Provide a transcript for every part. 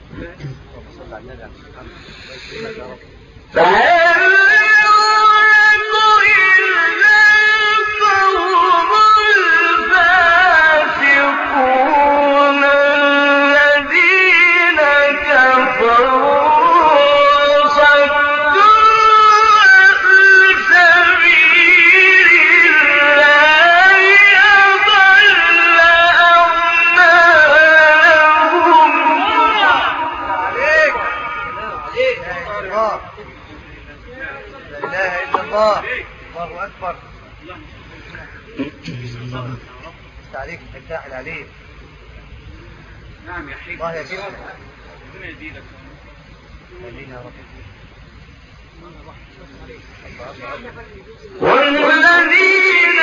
عليك تساعد عليه. نعم يا حبيبي. الله يجزيك. ربنا يزيدك. امين يا رب. والذين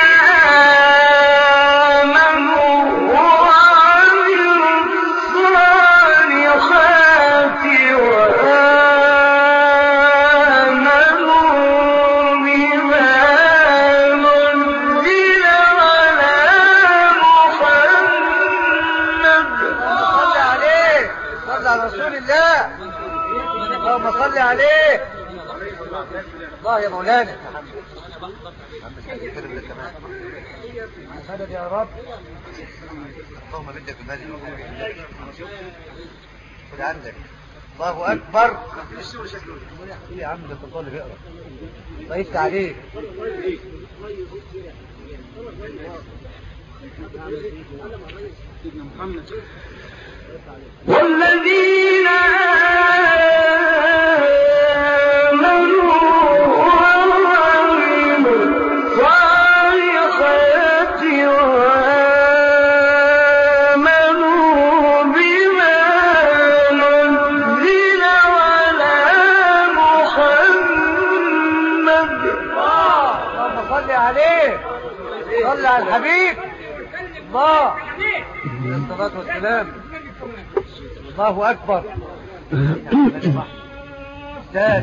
آمنوا وعملوا الصالحات اللهم صل عليه. الله يا مولانا مدد يا رب. اللهم بدك المدد. خد عندك. الله اكبر. يا عم ده الطالب اللي بيقرا ضيفت عليه. والذين آمنوا وعملوا الصالحات وآمنوا بما نزل على محمد. اللهم صل عليه. صل على الحبيب. الله الصلاة والسلام. الله أكبر. أستاذ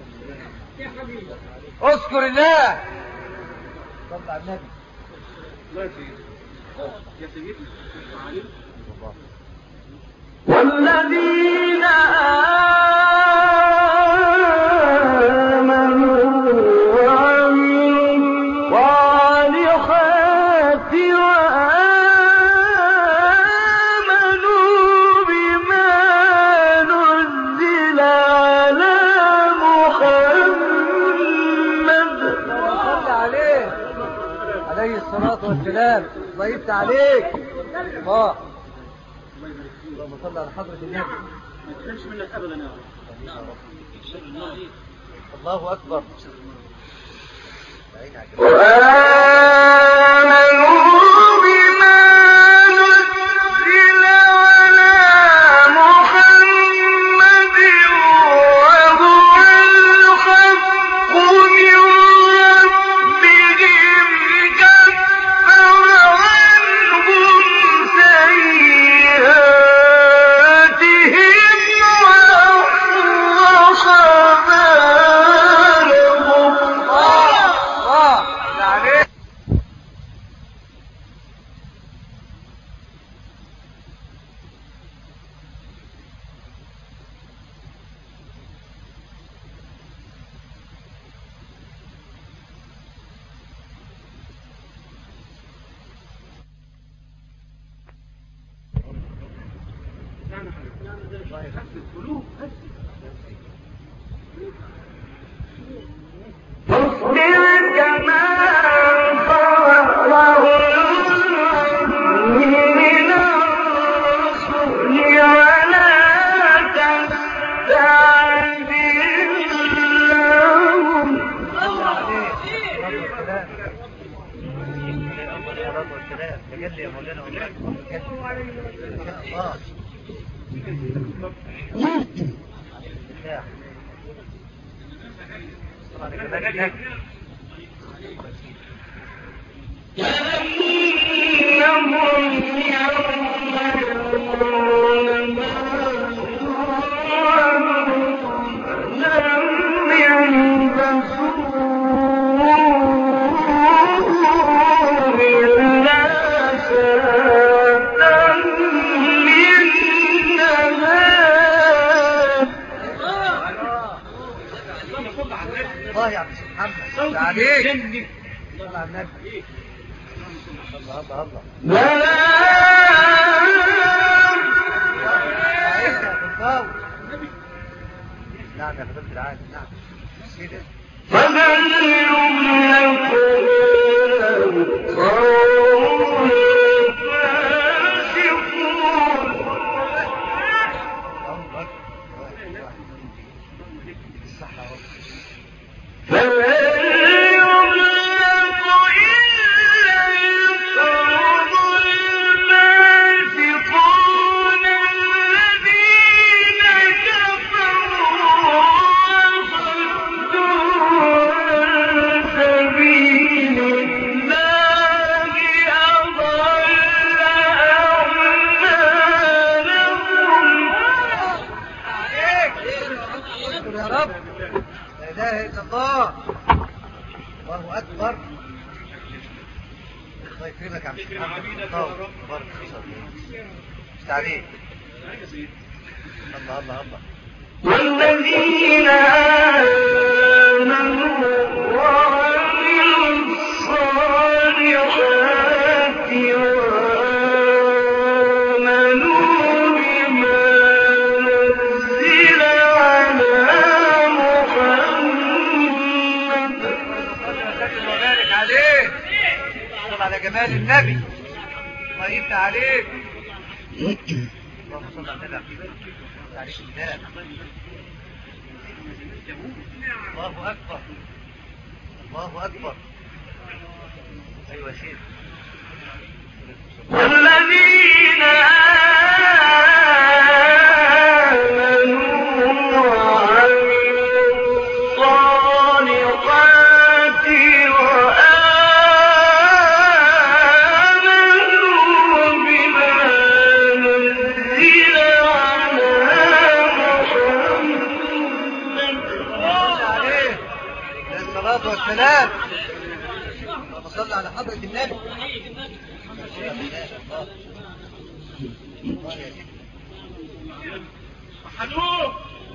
اذكر الله. صل على النبي. والذين آمنوا وعملوا الصالحات الصلاة والسلام. ضيفت عليك. الله اللهم صل على حضرة النبي. ما تفهمش منك ابدا يا رب. الله اكبر. وآمنوا بما نزل على محمد وهو الحق من ربهم كفر عنهم سيئاتهم وأصلح بالهم. الله يا عم الشيخ محمد صوت عليك صل على النبي الله الله الله نعم يا فضيلة العالم نعم كده فمن يملك والذين آمنوا وعملوا الصالحات وآمنوا بما نزل على محمد وبارك عليك صل على جمال النبي الله يفتح عليك اللهم صل على النبي عليك السلام الله أكبر الله أكبر أيوة شيخ والذين آمنوا وعملوا الصالحات وآمنوا بما نزل على محمد الصلاة والسلام اللهم صل على حضرة النبي حلو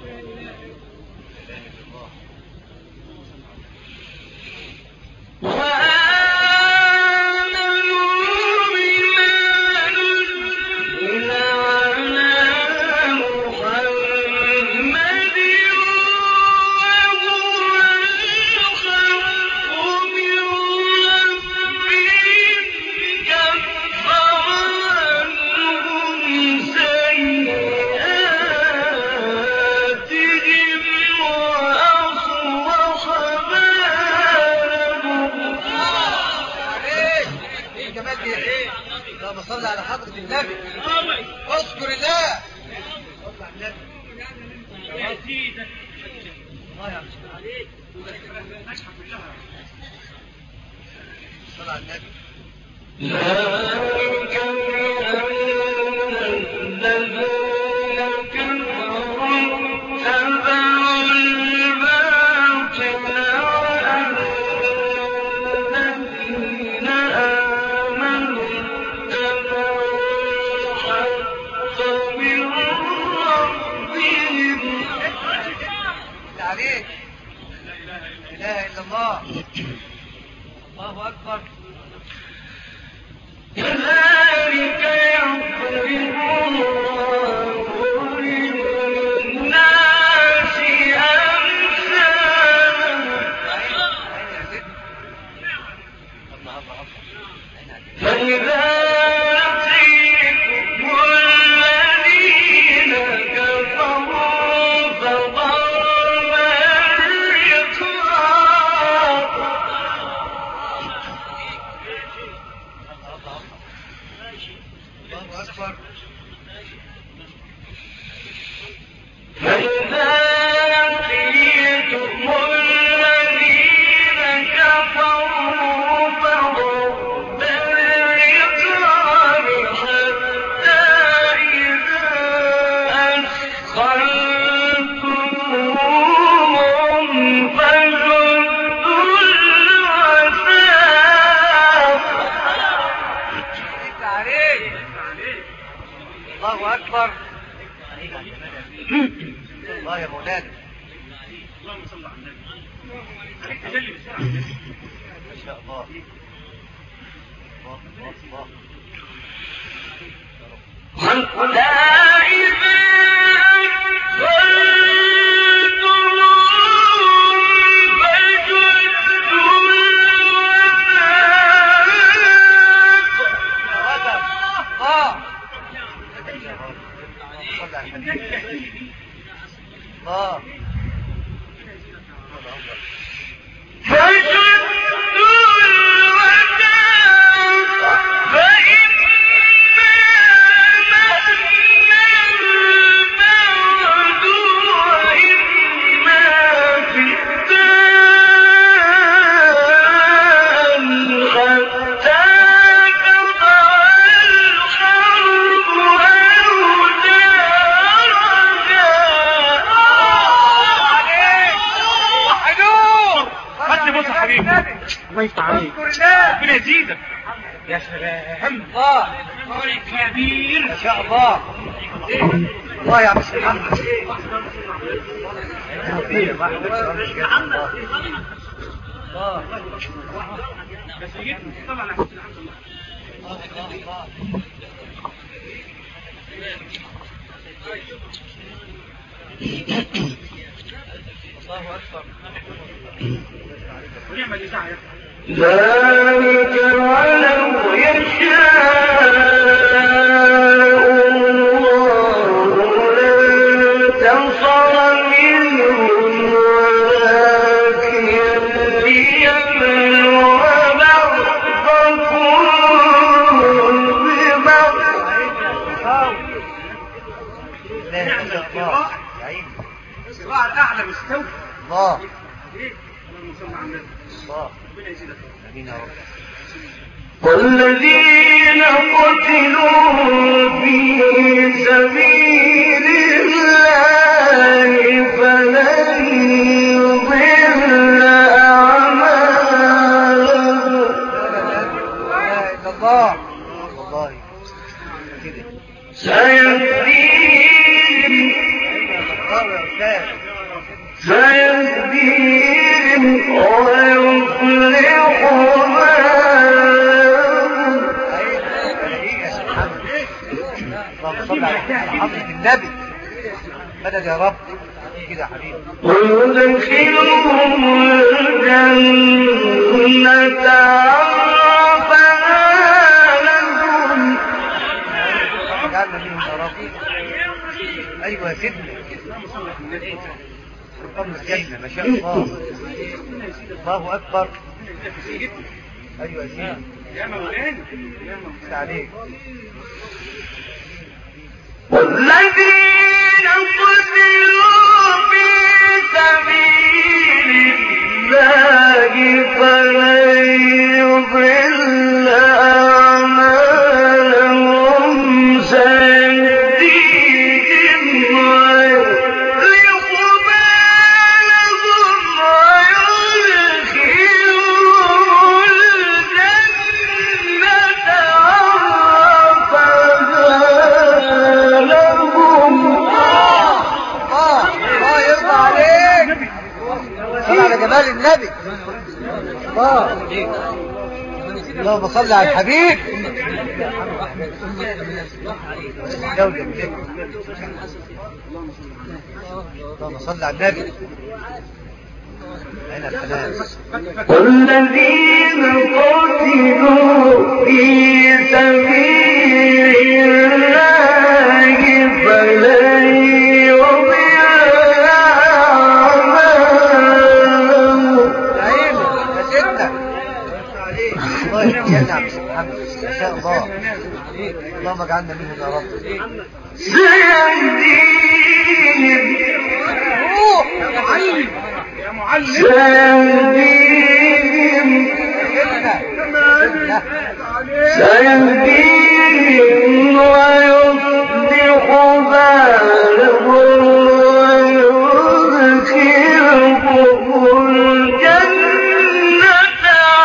اللهم صل على حضرة النبي اذكر الله صل على النبي الله يعمل عليك صل على النبي ذلك بأن الذين كفروا اتبعوا الباطل وأن الذين آمنوا اتبعوا الحق من ربهم عليك لا إله إلا الله الله أكبر كذلك يضرب الله للناس أمثالهم فإذا لقيتم الذين كفروا فضرب الرقاب الله أكبر فإذا لقيتم الذين كفروا فضرب الرقاب حتى إذا أثخنتموهم فشدوا الوثاق عليك الله أكبر الله يا مولانا اللهم صل على النبي ما شاء الله. الله يفتح عليك. ربنا يزيدك يا سلام. الله كبير ما شاء الله. الله يا مش محمد. الله أكبر. ذلك ولو يشاء الله لانتصر منهم ولكن ليبلو بعضكم ببعض. الصراع الأعلى مستوى. الله اللهم صل على النبي. الله ربنا يزيدك. امين يا رب. والذين قتلوا في سبيل الله فلن يضل أعمالهم. لا اله الا الله. والله كده سيهديهم ويصلح بالهم. اللهم صل على حضرة النبي. مدد يا رب كده يا حبيبي. ويدخلهم الجنة عرفها لهم. اجعلنا منهم يا رب. ايوه يا سيدنا. رقم الجنة ما شاء الله. الله اكبر. ايوه يا سيدنا. يا مولانا بس عليك. والذين قتلوا في سبيل الله فلن يضل أعمالهم. سيهديهم ويصلح بالهم ويدخلهم الجنة عرفها لهم. الله يرضى عليك. صل على جمال النبي. الله اللهم صل على الحبيب. اللهم صل على النبي. هنا الحنان. والذين قتلوا في سبيل الله فلن يضل أعمالهم. يا سيدنا. الله ينعم محمد. ما شاء الله. اللهم اجعلنا منهم يا رب. سيهديهم يا معلم. سيهديهم ويصلح بالهم ويدخلهم الجنة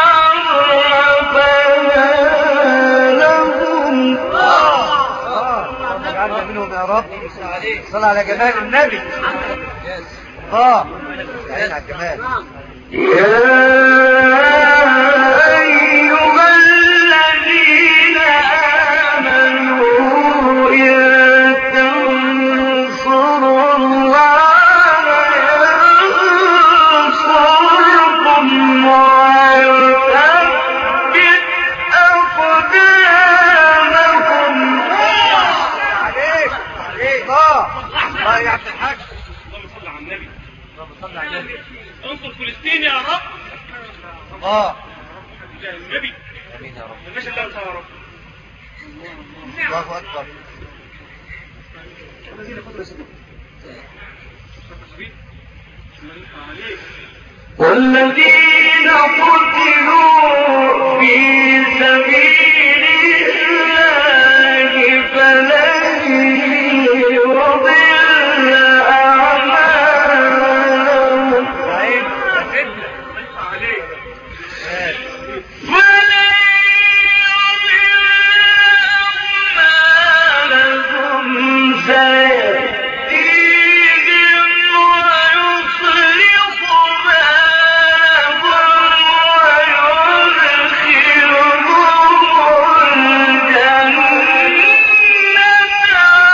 عرفها لهم. اللهم اجعلنا منهم يا رب. صل على جمال النبي. الله على الجمال. الله يا عبد الحاج. اللهم صل على النبي. اللهم صل على النبي. انصر فلسطين يا رب. الله النبي. امين يا رب. ماشي الله يا رب. الله اكبر. والذين قتلوا في سبيل الله فلن يضل أعمالهم سيهديهم ويصلح بالهم ويدخلهم الجنة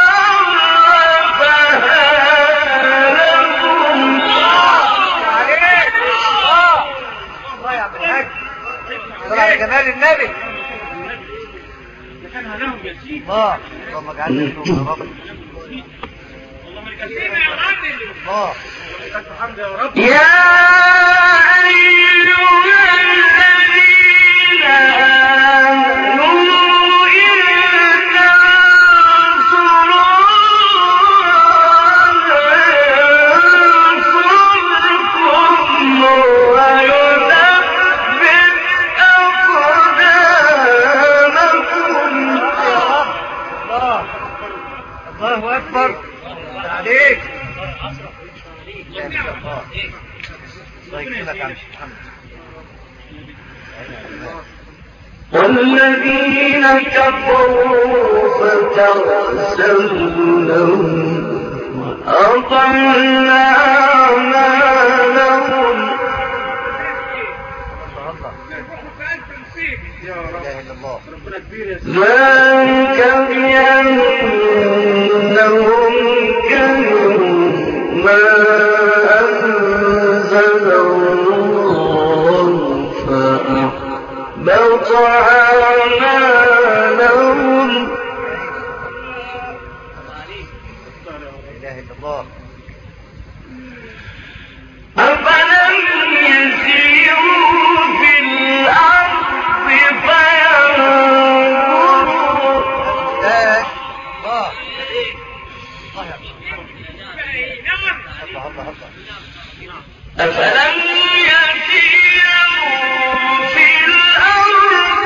الله يا عبد الحاج. على جمال النبي. كان هناهم يسير. اللهم اجعلنا منهم يا رب. اللهم لك الحمد يا رب. الله لك الحمد يا رب. يا أيها الذين آمنوا إن تنصروا ينصركم ويثبت أقدامكم. الله اكبر. عليك. الله يكرمك يا عم محمد. والذين كفروا فتغسلوا لهم وأضل أعمالهم. يا رب. لا اله الا الله. ربنا كبير يا سيدي. ذلك بأنهم كرهوا ما أنزل الله فأحبط أعمالهم. لا اله الا الله. أفلم يسيروا في الأرض فينظروا الله الله يا عم محمد. الله أفلم يسيروا في الأرض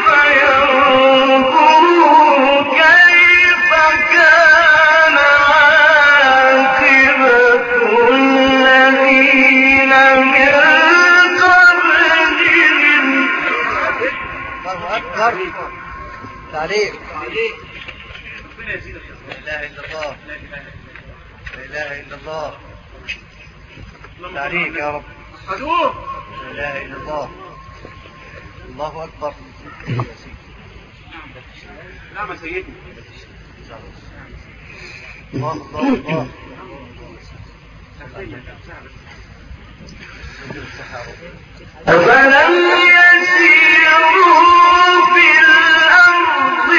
فينظروا كيف كان عاقبة الذين من قبلهم. الله اكبر. تعليق. ربنا يزيدك يا لا اله الا الله. لا اله الا الله. تعليق يا رب. حدوه. لا اله الا الله. الله اكبر. نعم يا سيدي. الله الله الله. أفلم يسيروا في الأرض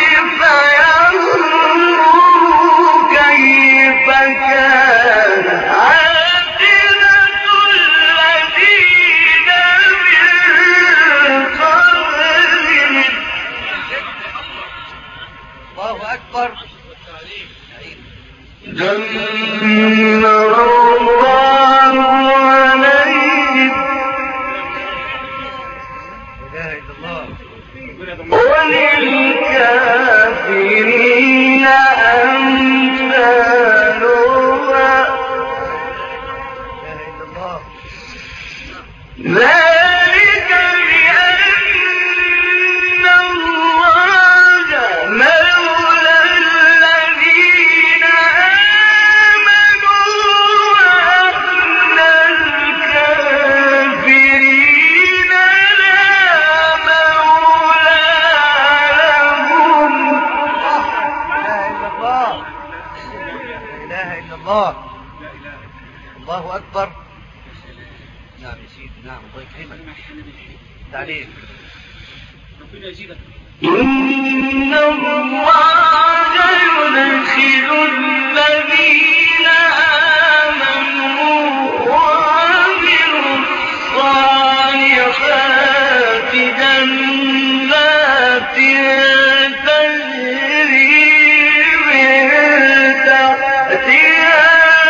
فينظروا كيف كان عاقبة الذين من قبلهم. الله اكبر. دمر الله عليهم لا اله الا الله. وللكافرين أمثالها. لا اله الا الله. ذلك بأن الله مولى الذين آمنوا وأن الكافرين إله إلا الله. الله أكبر. نعم يا سيدي، نعم الله يكرمك. تعليم ربنا يزيدك. إن الله يدخل الذين آمنوا وعملوا الصالحات جنات تجري من تحتها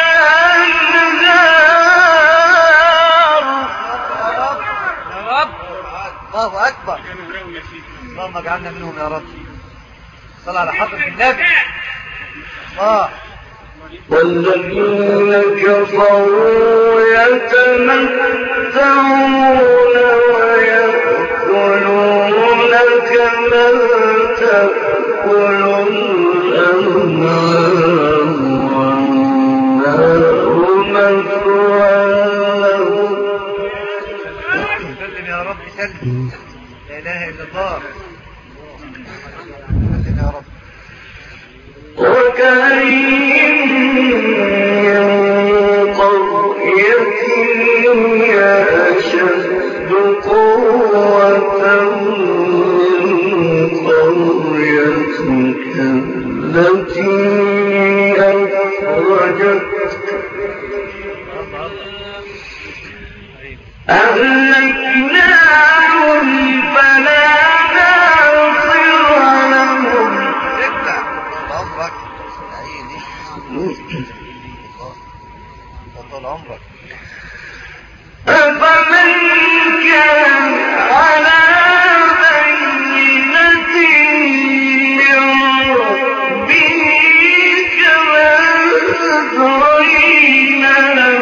الأنهار. يا رب الله أكبر. اللهم اجعلنا منهم يا رب. صل على حضرة النبي. الله. والذين كفروا يتمتعون ويأكلون كما تأكل الأنعام والنار مثوى لهم. سلم يا رب سلم. لا إله إلا الله. سلم يا رب. وكأين من قرية هي أشد قوة من قريتك التي أخرجتك أهلكناهم فلا ناصر لهم. عمرك عيني طول عمرك. أفمن كان على بينة من ربه كمن زين له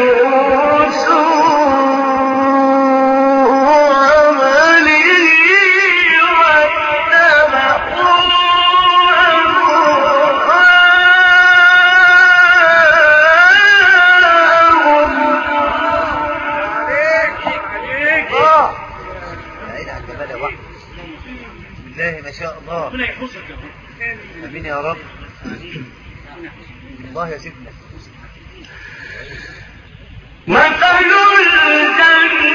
سوء عمله واتبعوا بالله ما شاء الله. ربنا يحفظك يا رب. امين يا رب. الله يا سيدنا. مثل الجنة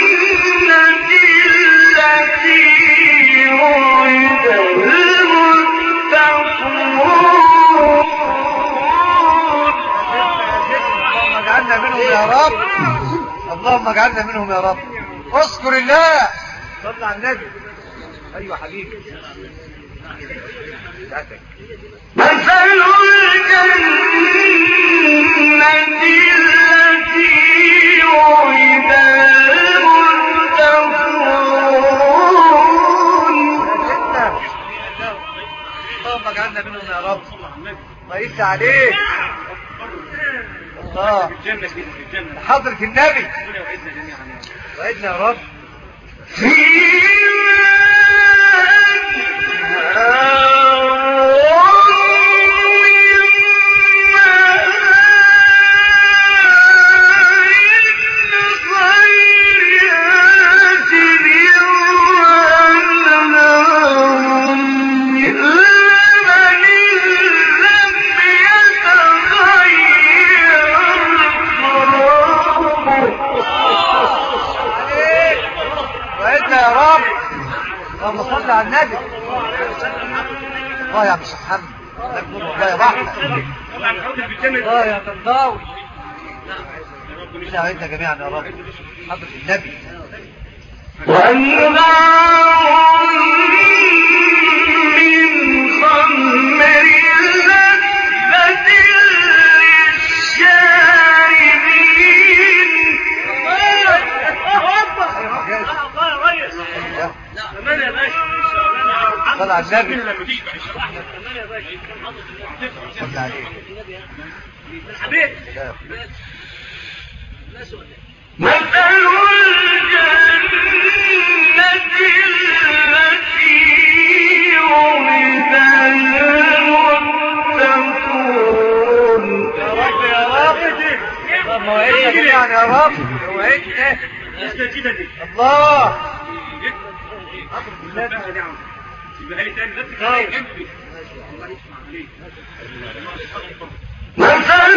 التي وعد المتقون. اللهم اجعلنا منهم يا رب. اللهم اجعلنا منهم يا رب. اذكر الله. صل على النبي. ايوه حبيبي. مثل الجنة التي وعد المتقون. اللهم اجعلنا منهم يا رب. الله يفتح عليك. الله. الجنة في الجنة. حضرة النبي. ربنا يوعدنا جميعا يا رب. وعدنا يا رب. اللهم صل على النبي. الله يا عم الشيخ محمد. الله يكبر والله يا بحر. الله يا طنطاوي. ربنا يعيننا جميعا يا رب. حضرة النبي. وأنهار من خمر لذة للشاربين. صل على النبي. صل عليه. مثل الجنة التي وعد المتقون. يا رب يا رب. اللهم وعدنا جميعا يا رب. وعدنا. الله. مثل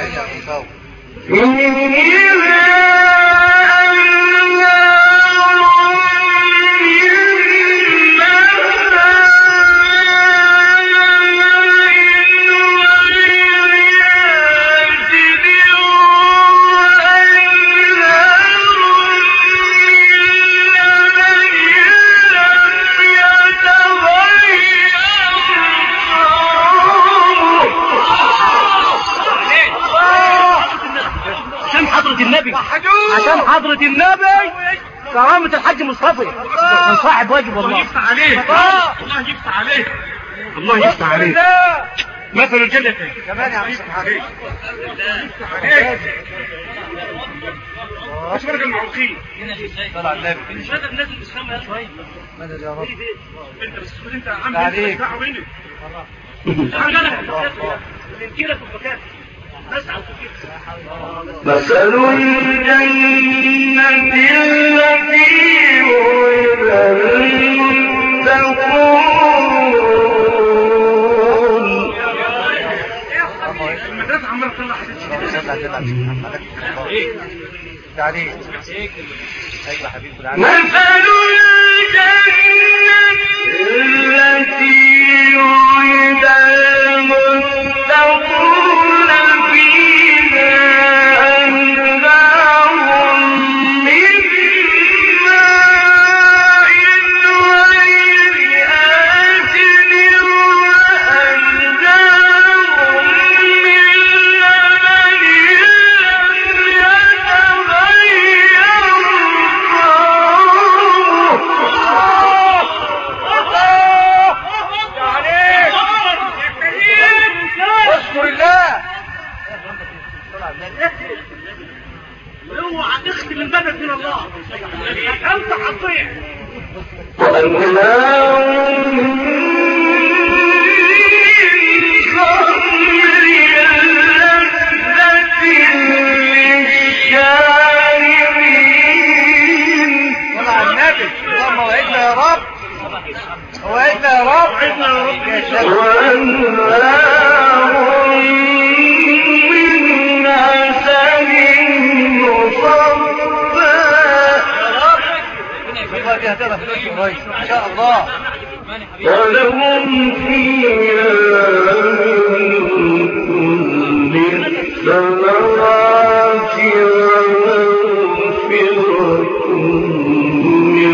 فيها فوق عشان حضرة النبي كرامة الحاج مصطفى من صاحب واجب والله. الله يفتح عليه، الله يفتح عليه، الله يفتح عليه. مثل الجنة كمان يا عم سبحانه. يفتح عليه. اشبرك المعوقين طلع النبي مش هذا الناس اللي بتفهمها شويه. مدد يا رب. انت بس انت عم تفتح وينك الانكيره في المكان. مثل الجنة التي وعد المتقون. المدرسة عمالة تطلع تعليق. ايوه حبيبي مثل الجنة التي وعد المتقون اوعى تختم البلد من الله انت هتضيع. ان شاء الله. ولهم فيها من كل الثمرات ومغفرة من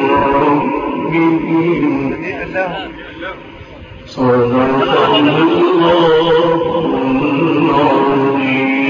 ربهم. صدق الله العظيم.